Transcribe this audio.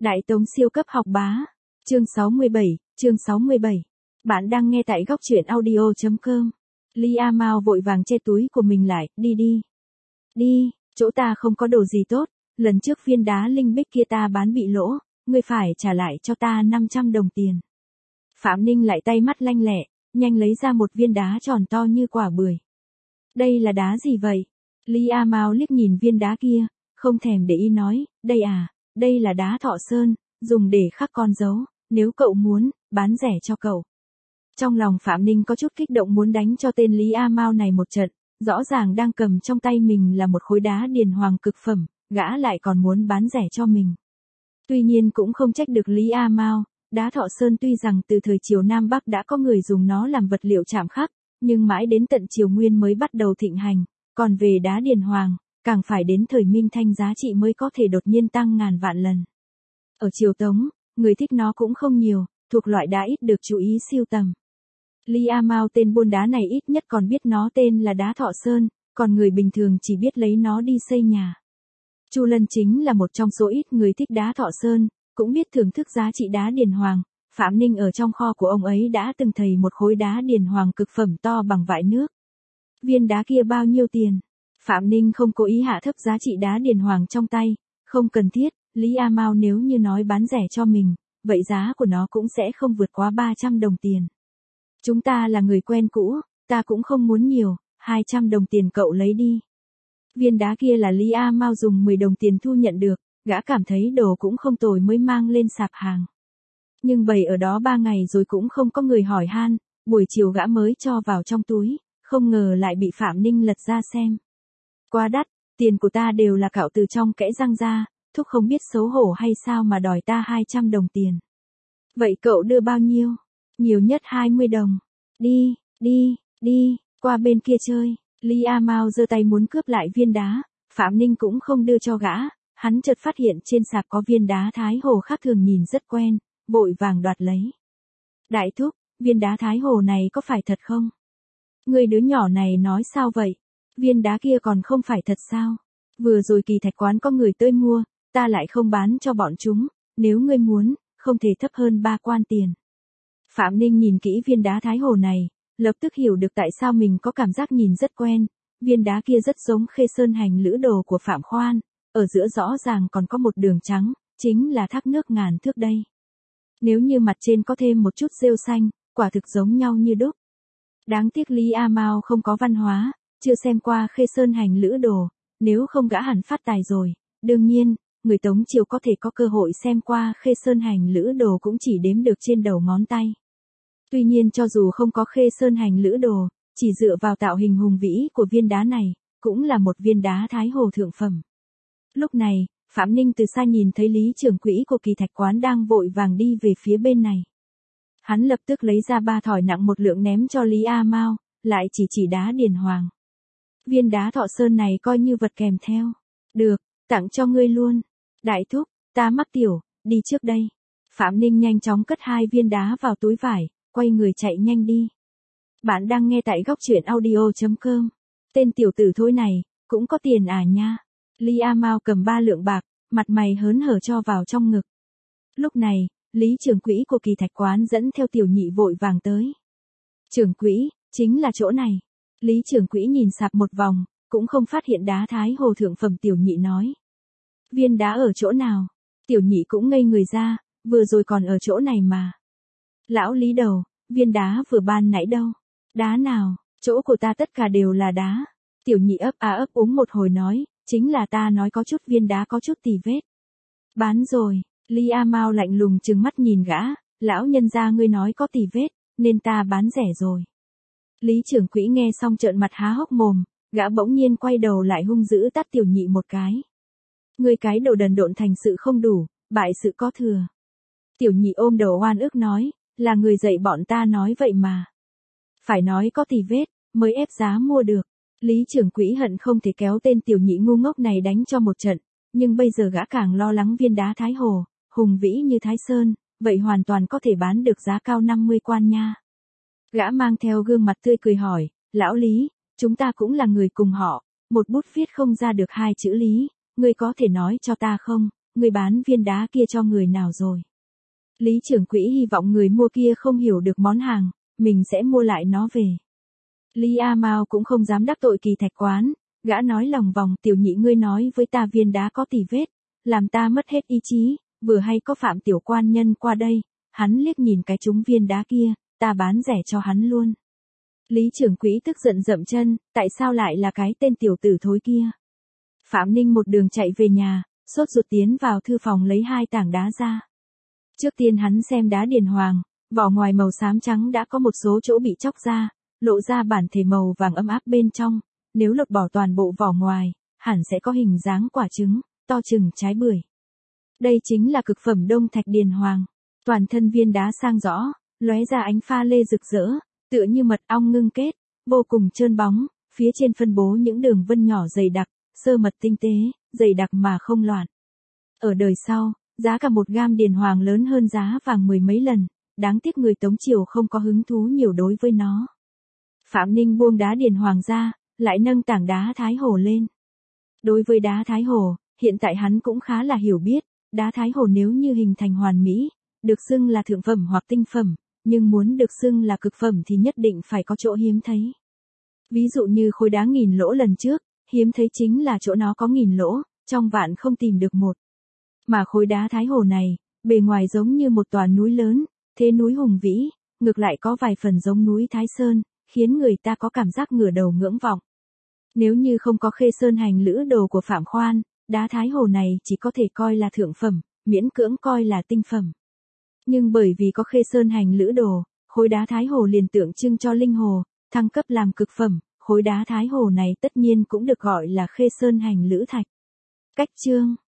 Đại Tống siêu cấp học bá. Chương 67, chương 67. Bạn đang nghe tại góc truyện audio.com. Lia Mao vội vàng che túi của mình lại, đi, chỗ ta không có đồ gì tốt, lần trước viên đá linh bích kia ta bán bị lỗ, ngươi phải trả lại cho ta 500 đồng tiền. Phạm Ninh lại tay mắt lanh lẹ, nhanh lấy ra một viên đá tròn to như quả bưởi. Đây là đá gì vậy? Lia Mao liếc nhìn viên đá kia, không thèm để ý nói, đây là đá Thọ Sơn, dùng để khắc con dấu, nếu cậu muốn, bán rẻ cho cậu. Trong lòng Phạm Ninh có chút kích động muốn đánh cho tên Lia Mao này một trận, rõ ràng đang cầm trong tay mình là một khối đá điền hoàng cực phẩm, gã lại còn muốn bán rẻ cho mình. Tuy nhiên cũng không trách được Lia Mao, đá Thọ Sơn tuy rằng từ thời triều Nam Bắc đã có người dùng nó làm vật liệu chạm khắc, nhưng mãi đến tận triều Nguyên mới bắt đầu thịnh hành, còn về đá điền hoàng, càng phải đến thời Minh Thanh giá trị mới có thể đột nhiên tăng ngàn vạn lần. Ở triều Tống, người thích nó cũng không nhiều, thuộc loại đá ít được chú ý sưu tầm. Lia Mao tên buôn đá này ít nhất còn biết nó tên là đá Thọ Sơn, còn người bình thường chỉ biết lấy nó đi xây nhà. Chu Lân chính là một trong số ít người thích đá Thọ Sơn, cũng biết thưởng thức giá trị đá điền hoàng. Phạm Ninh ở trong kho của ông ấy đã từng thấy một khối đá điền hoàng cực phẩm to bằng vại nước. Viên đá kia bao nhiêu tiền? Phạm Ninh không cố ý hạ thấp giá trị đá điền hoàng trong tay, không cần thiết, Lia Mao nếu như nói bán rẻ cho mình, vậy giá của nó cũng sẽ không vượt quá 300 đồng tiền. Chúng ta là người quen cũ, ta cũng không muốn nhiều, 200 đồng tiền cậu lấy đi. Viên đá kia là Lia Mao dùng 10 đồng tiền thu nhận được, gã cảm thấy đồ cũng không tồi mới mang lên sạp hàng. Nhưng bày ở đó 3 ngày rồi cũng không có người hỏi han, buổi chiều gã mới cho vào trong túi, không ngờ lại bị Phạm Ninh lật ra xem. Quá đắt, tiền của ta đều là cạo từ trong kẽ răng ra, thúc không biết xấu hổ hay sao mà đòi ta 200 đồng tiền. Vậy cậu đưa bao nhiêu? Nhiều nhất 20 đồng. Đi, qua bên kia chơi. Lia Mao giơ tay muốn cướp lại viên đá, Phạm Ninh cũng không đưa cho gã, hắn chợt phát hiện trên sạp có viên đá Thái Hồ khác thường nhìn rất quen, vội vàng đoạt lấy. Đại thúc, viên đá Thái Hồ này có phải thật không? Người đứa nhỏ này nói sao vậy? Viên đá kia còn không phải thật sao? Vừa rồi Kỳ Thạch quán có người tới mua, ta lại không bán cho bọn chúng, nếu ngươi muốn, không thể thấp hơn 3 quan tiền. Phạm Ninh nhìn kỹ viên đá Thái Hồ này, lập tức hiểu được tại sao mình có cảm giác nhìn rất quen, viên đá kia rất giống Khê Sơn Hành Lữ Đồ của Phạm Khoan, ở giữa rõ ràng còn có một đường trắng, chính là thác nước ngàn thước đây. Nếu như mặt trên có thêm một chút rêu xanh, quả thực giống nhau như đúc. Đáng tiếc Lia Mao không có văn hóa, chưa xem qua Khê Sơn Hành Lữ Đồ, nếu không gã hẳn phát tài rồi. Đương nhiên, người Tống triều có thể có cơ hội xem qua Khê Sơn Hành Lữ Đồ cũng chỉ đếm được trên đầu ngón tay. Tuy nhiên cho dù không có Khê Sơn Hành Lữ Đồ, chỉ dựa vào tạo hình hùng vĩ của viên đá này, cũng là một viên đá Thái Hồ thượng phẩm. Lúc này, Phạm Ninh từ xa nhìn thấy Lý trưởng quỹ của Kỳ Thạch quán đang vội vàng đi về phía bên này. Hắn lập tức lấy ra 3 thỏi nặng 1 lượng ném cho Lia Mao, lại chỉ đá điền hoàng. Viên đá Thọ Sơn này coi như vật kèm theo. Được, tặng cho ngươi luôn. Đại thúc, ta mắc tiểu, đi trước đây. Phạm Ninh nhanh chóng cất 2 viên đá vào túi vải, quay người chạy nhanh đi. Bạn đang nghe tại góc truyện audio.com. Tên tiểu tử thối này, cũng có tiền à nha. Lia Mao cầm 3 lượng bạc, mặt mày hớn hở cho vào trong ngực. Lúc này, Lý trưởng quỹ của Kỳ Thạch quán dẫn theo tiểu nhị vội vàng tới. Trưởng quỹ, chính là chỗ này. Lý trưởng quỹ nhìn sạp một vòng, cũng không phát hiện đá Thái Hồ thượng phẩm. Tiểu nhị nói. Viên đá ở chỗ nào? Tiểu nhị cũng ngây người ra, vừa rồi còn ở chỗ này mà. Lão Lý đầu, viên đá vừa ban nãy đâu? Đá nào? Chỗ của ta tất cả đều là đá. Tiểu nhị ấp úng một hồi nói, chính là ta nói có chút viên đá có chút tì vết. Bán rồi. Lia Mao lạnh lùng trừng mắt nhìn gã, lão nhân gia ngươi nói có tì vết, nên ta bán rẻ rồi. Lý trưởng quỹ nghe xong trợn mặt há hốc mồm, gã bỗng nhiên quay đầu lại hung dữ tát tiểu nhị một cái. Ngươi cái đồ đần độn, thành sự không đủ, bại sự có thừa. Tiểu nhị ôm đầu oan ức nói, là người dạy bọn ta nói vậy mà. Phải nói có tì vết, mới ép giá mua được. Lý trưởng quỹ hận không thể kéo tên tiểu nhị ngu ngốc này đánh cho một trận, nhưng bây giờ gã càng lo lắng viên đá Thái Hồ, hùng vĩ như Thái Sơn, vậy hoàn toàn có thể bán được giá cao 50 quan nha. Gã mang theo gương mặt tươi cười hỏi, lão Lý, chúng ta cũng là người cùng họ, một bút viết không ra được 2 chữ Lý, ngươi có thể nói cho ta không, người bán viên đá kia cho người nào rồi? Lý trưởng quỹ hy vọng người mua kia không hiểu được món hàng, mình sẽ mua lại nó về. Lý A Mao cũng không dám đắc tội Kỳ Thạch quán, gã nói lòng vòng, tiểu nhị ngươi nói với ta viên đá có tì vết, làm ta mất hết ý chí, vừa hay có Phạm tiểu quan nhân qua đây, hắn liếc nhìn cái trúng viên đá kia, ta bán rẻ cho hắn luôn. Lý trưởng quỹ tức giận dậm chân, tại sao lại là cái tên tiểu tử thối kia? Phạm Ninh một đường chạy về nhà, sốt ruột tiến vào thư phòng lấy 2 tảng đá ra. Trước tiên hắn xem đá điền hoàng, vỏ ngoài màu xám trắng đã có một số chỗ bị chóc ra, lộ ra bản thể màu vàng ấm áp bên trong, nếu lột bỏ toàn bộ vỏ ngoài, hẳn sẽ có hình dáng quả trứng, to chừng trái bưởi. Đây chính là cực phẩm đông thạch điền hoàng, toàn thân viên đá sang rõ, lóe ra ánh pha lê rực rỡ, tựa như mật ong ngưng kết, vô cùng trơn bóng, phía trên phân bố những đường vân nhỏ dày đặc, sơ mật tinh tế, dày đặc mà không loạn. Ở đời sau, giá cả 1 gam điền hoàng lớn hơn giá vàng 10 mấy lần, đáng tiếc người Tống Triều không có hứng thú nhiều đối với nó. Phạm Ninh buông đá điền hoàng ra, lại nâng tảng đá Thái Hồ lên. Đối với đá Thái Hồ, hiện tại hắn cũng khá là hiểu biết, đá Thái Hồ nếu như hình thành hoàn mỹ, được xưng là thượng phẩm hoặc tinh phẩm, nhưng muốn được xưng là cực phẩm thì nhất định phải có chỗ hiếm thấy. Ví dụ như khối đá 1000 lỗ lần trước, hiếm thấy chính là chỗ nó có 1000 lỗ, trong vạn không tìm được một. Mà khối đá Thái Hồ này, bề ngoài giống như một tòa núi lớn, thế núi hùng vĩ, ngược lại có vài phần giống núi Thái Sơn, khiến người ta có cảm giác ngửa đầu ngưỡng vọng. Nếu như không có Khê Sơn hành lữ đồ của Phạm Khoan, đá Thái Hồ này chỉ có thể coi là thượng phẩm, miễn cưỡng coi là tinh phẩm. Nhưng bởi vì có Khê Sơn hành lữ đồ, khối đá Thái Hồ liền tượng trưng cho linh hồ, thăng cấp làm cực phẩm, khối đá Thái Hồ này tất nhiên cũng được gọi là Khê Sơn hành lữ thạch. Cách chương